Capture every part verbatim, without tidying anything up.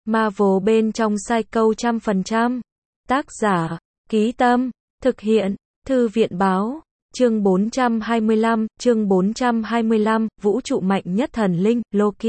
Marvel bên trong Psycho trăm phần trăm. Tác giả, Ký Tâm, thực hiện, Thư viện báo. Chương bốn trăm hai mươi lăm, chương bốn trăm hai mươi lăm, vũ trụ mạnh nhất thần linh, Loki.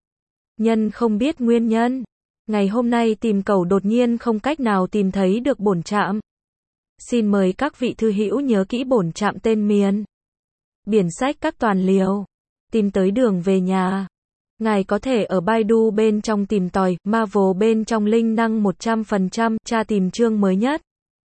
Nhân không biết nguyên nhân. Ngày hôm nay tìm cầu đột nhiên không cách nào tìm thấy được bổn trạm. Xin mời các vị thư hữu nhớ kỹ bổn trạm tên miền. Biển sách các toàn liều. Tìm tới đường về nhà. Ngài có thể ở Baidu bên trong tìm tòi, Marvel bên trong linh năng một trăm phần trăm, tra tìm chương mới nhất.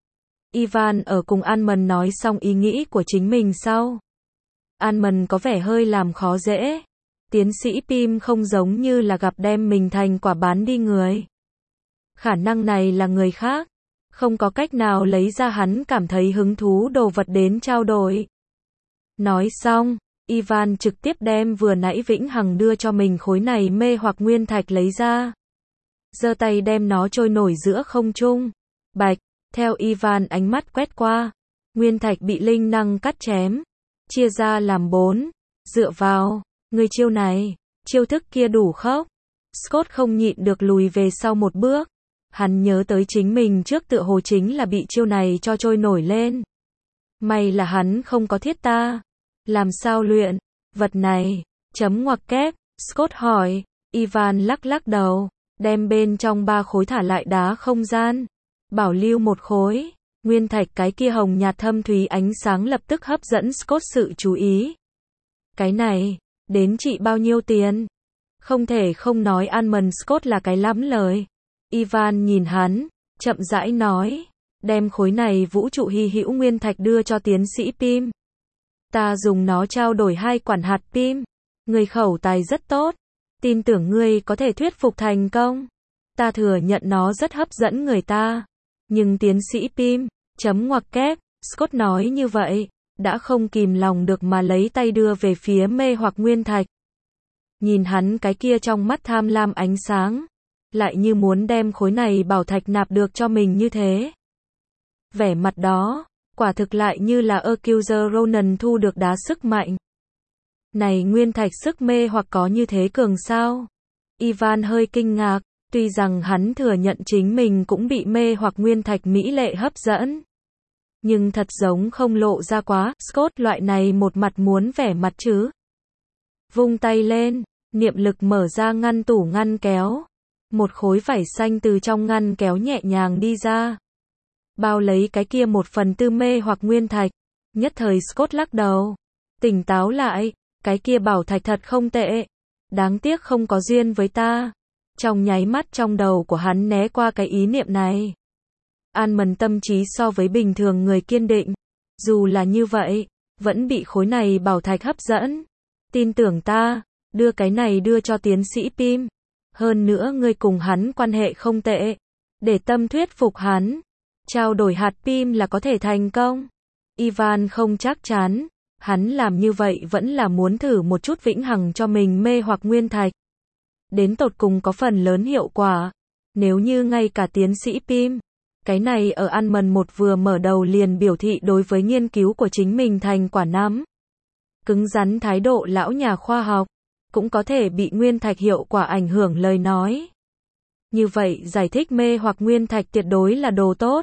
Ivan ở cùng An-man nói xong ý nghĩ của chính mình sau. An-man có vẻ hơi làm khó dễ. Tiến sĩ Pym không giống như là gặp đem mình thành quả bán đi người. Khả năng này là người khác. Không có cách nào lấy ra hắn cảm thấy hứng thú đồ vật đến trao đổi. Nói xong, Ivan trực tiếp đem vừa nãy Vĩnh Hằng đưa cho mình khối này mê hoặc nguyên thạch lấy ra. Giơ tay đem nó trôi nổi giữa không trung. Bạch, theo Ivan ánh mắt quét qua. Nguyên thạch bị linh năng cắt chém. Chia ra làm bốn. Dựa vào, người chiêu này, chiêu thức kia đủ khốc. Scott không nhịn được lùi về sau một bước. Hắn nhớ tới chính mình trước tựa hồ chính là bị chiêu này cho trôi nổi lên. May là hắn không có thiết ta. Làm sao luyện? Vật này, chấm ngoặc kép, Scott hỏi. Ivan lắc lắc đầu, đem bên trong ba khối thả lại đá không gian. Bảo lưu một khối. Nguyên thạch cái kia hồng nhạt thâm thúy ánh sáng lập tức hấp dẫn Scott sự chú ý. Cái này, đến trị bao nhiêu tiền? Không thể không nói An-man Scott là cái lắm lời. Ivan nhìn hắn, chậm rãi nói. Đem khối này vũ trụ hy hữu nguyên thạch đưa cho tiến sĩ Pym. Ta dùng nó trao đổi hai quản hạt Pym. Người khẩu tài rất tốt. Tin tưởng ngươi có thể thuyết phục thành công. Ta thừa nhận nó rất hấp dẫn người ta. Nhưng tiến sĩ Pym, chấm ngoặc kép, Scott nói như vậy, đã không kìm lòng được mà lấy tay đưa về phía mê hoặc nguyên thạch. Nhìn hắn cái kia trong mắt tham lam ánh sáng, lại như muốn đem khối này bảo thạch nạp được cho mình như thế. Vẻ mặt đó, quả thực lại như là Accuser Ronan thu được đá sức mạnh. Này nguyên thạch sức mê hoặc có như thế cường sao? Ivan hơi kinh ngạc, tuy rằng hắn thừa nhận chính mình cũng bị mê hoặc nguyên thạch mỹ lệ hấp dẫn. Nhưng thật giống không lộ ra quá, Scott loại này một mặt muốn vẻ mặt chứ. Vung tay lên, niệm lực mở ra ngăn tủ ngăn kéo. Một khối vải xanh từ trong ngăn kéo nhẹ nhàng đi ra. Bao lấy cái kia một phần tư mê hoặc nguyên thạch. Nhất thời Scott lắc đầu. Tỉnh táo lại, cái kia bảo thạch thật không tệ. Đáng tiếc không có duyên với ta. Trong nháy mắt trong đầu của hắn né qua cái ý niệm này. An-man tâm trí so với bình thường người kiên định. Dù là như vậy, vẫn bị khối này bảo thạch hấp dẫn. Tin tưởng ta, đưa cái này đưa cho tiến sĩ Pym. Hơn nữa ngươi cùng hắn quan hệ không tệ. Để tâm thuyết phục hắn. Trao đổi hạt Pym là có thể thành công. Ivan không chắc chắn. Hắn làm như vậy vẫn là muốn thử một chút Vĩnh Hằng cho mình mê hoặc nguyên thạch. Đến tột cùng có phần lớn hiệu quả. Nếu như ngay cả tiến sĩ Pym, cái này ở An-man một vừa mở đầu liền biểu thị đối với nghiên cứu của chính mình thành quả nắm. Cứng rắn thái độ lão nhà khoa học, cũng có thể bị nguyên thạch hiệu quả ảnh hưởng lời nói. Như vậy giải thích mê hoặc nguyên thạch tuyệt đối là đồ tốt.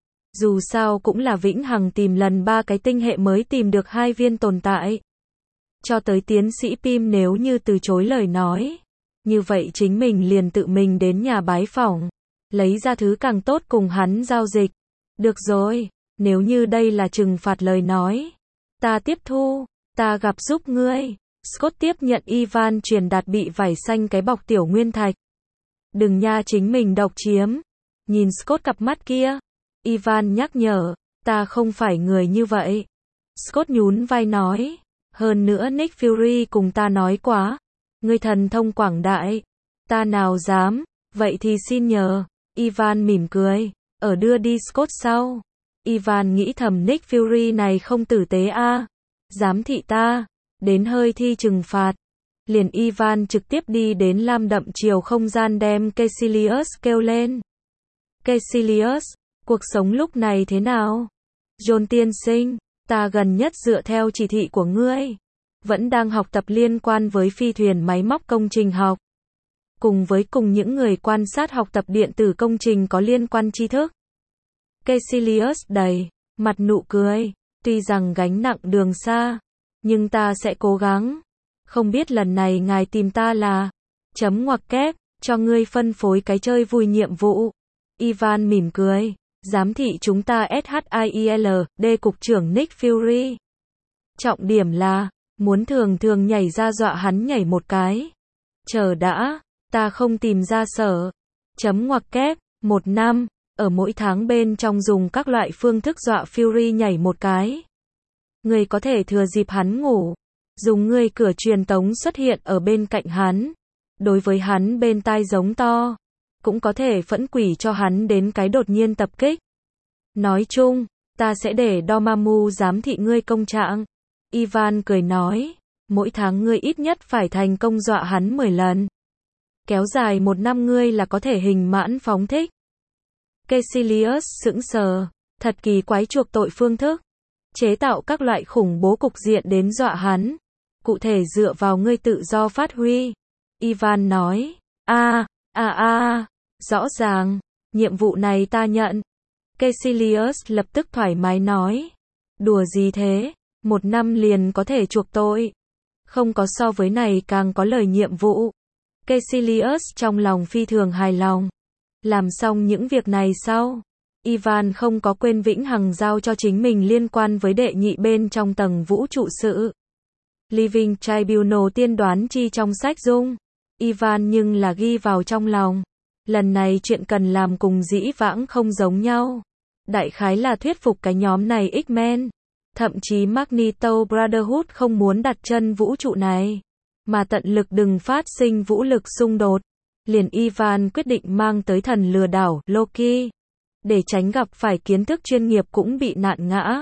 Dù sao cũng là Vĩnh Hằng tìm lần ba cái tinh hệ mới tìm được hai viên tồn tại. Cho tới tiến sĩ Pym nếu như từ chối lời nói. Như vậy chính mình liền tự mình đến nhà bái phỏng. Lấy ra thứ càng tốt cùng hắn giao dịch. Được rồi, nếu như đây là trừng phạt lời nói. Ta tiếp thu, ta gặp giúp ngươi. Scott tiếp nhận Ivan truyền đạt bị vải xanh cái bọc tiểu nguyên thạch. Đừng nha chính mình độc chiếm. Nhìn Scott cặp mắt kia. Ivan nhắc nhở, ta không phải người như vậy. Scott nhún vai nói. Hơn nữa Nick Fury cùng ta nói quá. Ngươi thần thông quảng đại. Ta nào dám, vậy thì xin nhờ. Ivan mỉm cười, ở đưa đi Scott sau. Ivan nghĩ thầm Nick Fury này không tử tế a, à. Giám thị ta, đến hơi thi trừng phạt. Liền Ivan trực tiếp đi đến lam đậm chiều không gian đem Caecilius kêu lên. Caecilius, cuộc sống lúc này thế nào? John tiên sinh, ta gần nhất dựa theo chỉ thị của ngươi. Vẫn đang học tập liên quan với phi thuyền máy móc công trình học. cùng với cùng những người quan sát học tập điện tử công trình có liên quan tri thức. Caecilius đầy mặt nụ cười, tuy rằng gánh nặng đường xa, nhưng ta sẽ cố gắng. Không biết lần này ngài tìm ta là chấm ngoặc kép, cho ngươi phân phối cái chơi vui nhiệm vụ. Ivan mỉm cười, giám thị chúng ta SHIELD, cục trưởng Nick Fury. Trọng điểm là, muốn thường thường nhảy ra dọa hắn nhảy một cái. Chờ đã, ta không tìm ra sở. Chấm ngoặc kép, một năm, ở mỗi tháng bên trong dùng các loại phương thức dọa Fury nhảy một cái. Ngươi có thể thừa dịp hắn ngủ, dùng ngươi cửa truyền tống xuất hiện ở bên cạnh hắn. Đối với hắn bên tai giống to, cũng có thể phẫn quỷ cho hắn đến cái đột nhiên tập kích. Nói chung, ta sẽ để Dormammu giám thị ngươi công trạng. Ivan cười nói, mỗi tháng ngươi ít nhất phải thành công dọa hắn mười lần. Kéo dài một năm ngươi là có thể hình mãn phóng thích. Caecilius sững sờ, thật kỳ quái chuộc tội phương thức. Chế tạo các loại khủng bố cục diện đến dọa hắn. Cụ thể dựa vào ngươi tự do phát huy. Ivan nói, a, a a, rõ ràng, nhiệm vụ này ta nhận. Caecilius lập tức thoải mái nói, đùa gì thế, một năm liền có thể chuộc tội. Không có so với này càng có lời nhiệm vụ. Caecilius trong lòng phi thường hài lòng. Làm xong những việc này sau, Ivan không có quên vĩnh hằng giao cho chính mình liên quan với đệ nhị bên trong tầng vũ trụ sự. Living Tribunal tiên đoán chi trong sách dung. Ivan nhưng là ghi vào trong lòng. Lần này chuyện cần làm cùng dĩ vãng không giống nhau. Đại khái là thuyết phục cái nhóm này X-Men. Thậm chí Magneto Brotherhood không muốn đặt chân vũ trụ này. Mà tận lực đừng phát sinh vũ lực xung đột. Liền Ivan quyết định mang tới thần lừa đảo Loki. Để tránh gặp phải kiến thức chuyên nghiệp cũng bị nạn ngã.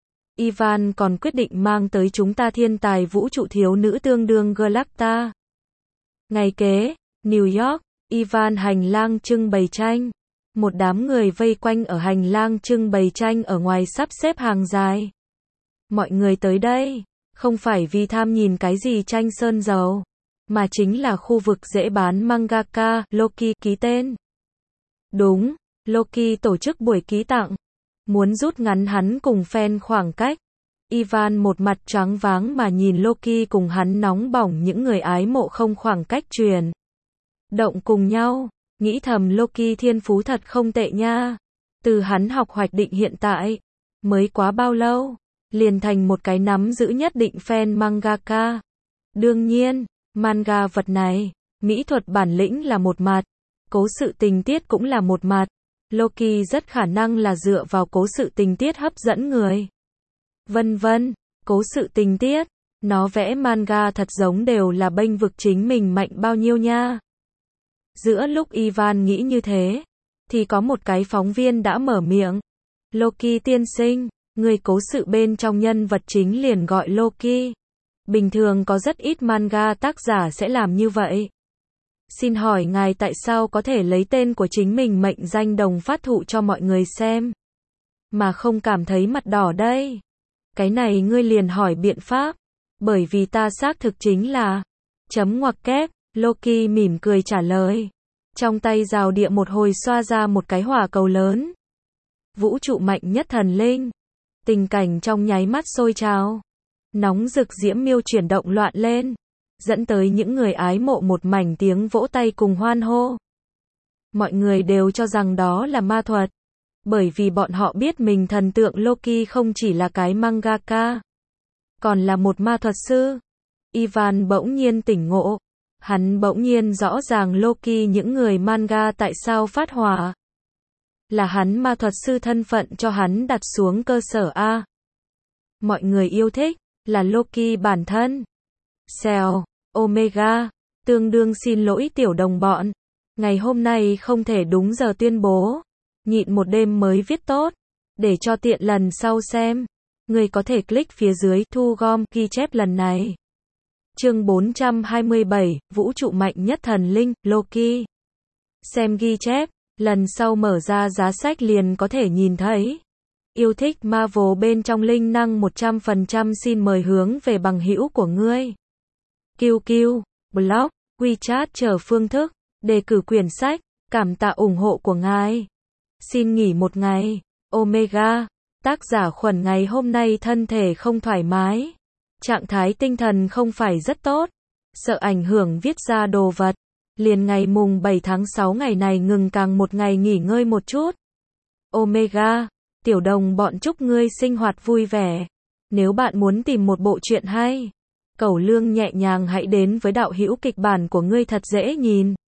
Ivan còn quyết định mang tới chúng ta thiên tài vũ trụ thiếu nữ tương đương Galacta. Ngày kế, New York, Ivan hành lang trưng bày tranh. Một đám người vây quanh ở hành lang trưng bày tranh ở ngoài sắp xếp hàng dài. Mọi người tới đây, không phải vì tham nhìn cái gì tranh sơn dầu, mà chính là khu vực dễ bán mangaka, Loki ký tên. Đúng, Loki tổ chức buổi ký tặng. Muốn rút ngắn hắn cùng fan khoảng cách. Ivan một mặt choáng váng mà nhìn Loki cùng hắn nóng bỏng những người ái mộ không khoảng cách truyền động cùng nhau, nghĩ thầm Loki thiên phú thật không tệ nha. Từ hắn học hoạch định hiện tại, mới quá bao lâu, liền thành một cái nắm giữ nhất định fan mangaka. Đương nhiên, manga vật này, mỹ thuật bản lĩnh là một mặt, cố sự tình tiết cũng là một mặt. Loki rất khả năng là dựa vào cố sự tình tiết hấp dẫn người. Vân vân, cố sự tình tiết, nó vẽ manga thật giống đều là bênh vực chính mình mạnh bao nhiêu nha. Giữa lúc Ivan nghĩ như thế, thì có một cái phóng viên đã mở miệng. Loki tiên sinh, người cố sự bên trong nhân vật chính liền gọi Loki. Bình thường có rất ít manga tác giả sẽ làm như vậy. Xin hỏi ngài tại sao có thể lấy tên của chính mình mệnh danh đồng phát thụ cho mọi người xem, mà không cảm thấy mặt đỏ đây? Cái này ngươi liền hỏi biện pháp, bởi vì ta xác thực chính là chấm ngoặc kép. Loki mỉm cười trả lời, trong tay rào địa một hồi xoa ra một cái hỏa cầu lớn. Vũ trụ mạnh nhất thần linh, tình cảnh trong nháy mắt sôi trào, nóng rực diễm miêu chuyển động loạn lên, dẫn tới những người ái mộ một mảnh tiếng vỗ tay cùng hoan hô. Mọi người đều cho rằng đó là ma thuật, bởi vì bọn họ biết mình thần tượng Loki không chỉ là cái mangaka, còn là một ma thuật sư. Ivan bỗng nhiên tỉnh ngộ, hắn bỗng nhiên rõ ràng Loki những người manga tại sao phát hỏa. Là hắn ma thuật sư thân phận cho hắn đặt xuống cơ sở A. Mọi người yêu thích, là Loki bản thân. Cell, Omega, tương đương xin lỗi tiểu đồng bọn. Ngày hôm nay không thể đúng giờ tuyên bố. Nhịn một đêm mới viết tốt. Để cho tiện lần sau xem. Người có thể click phía dưới thu gom ghi chép lần này. Chương bốn trăm hai mươi bảy, vũ trụ mạnh nhất thần linh, Loki. Xem ghi chép, lần sau mở ra giá sách liền có thể nhìn thấy. Yêu thích Marvel bên trong linh năng một trăm phần trăm xin mời hướng về bằng hữu của ngươi. Q Q, blog, WeChat chờ phương thức. Đề cử quyển sách, cảm tạ ủng hộ của ngài. Xin nghỉ một ngày. Omega. Tác giả Khuẩn ngày hôm nay thân thể không thoải mái. Trạng thái tinh thần không phải rất tốt. Sợ ảnh hưởng viết ra đồ vật. Liền ngày mùng bảy tháng sáu ngày này ngừng càng một ngày nghỉ ngơi một chút. Omega. Tiểu đồng bọn chúc ngươi sinh hoạt vui vẻ. Nếu bạn muốn tìm một bộ truyện hay, cẩu lương nhẹ nhàng hãy đến với đạo hữu kịch bản của ngươi thật dễ nhìn.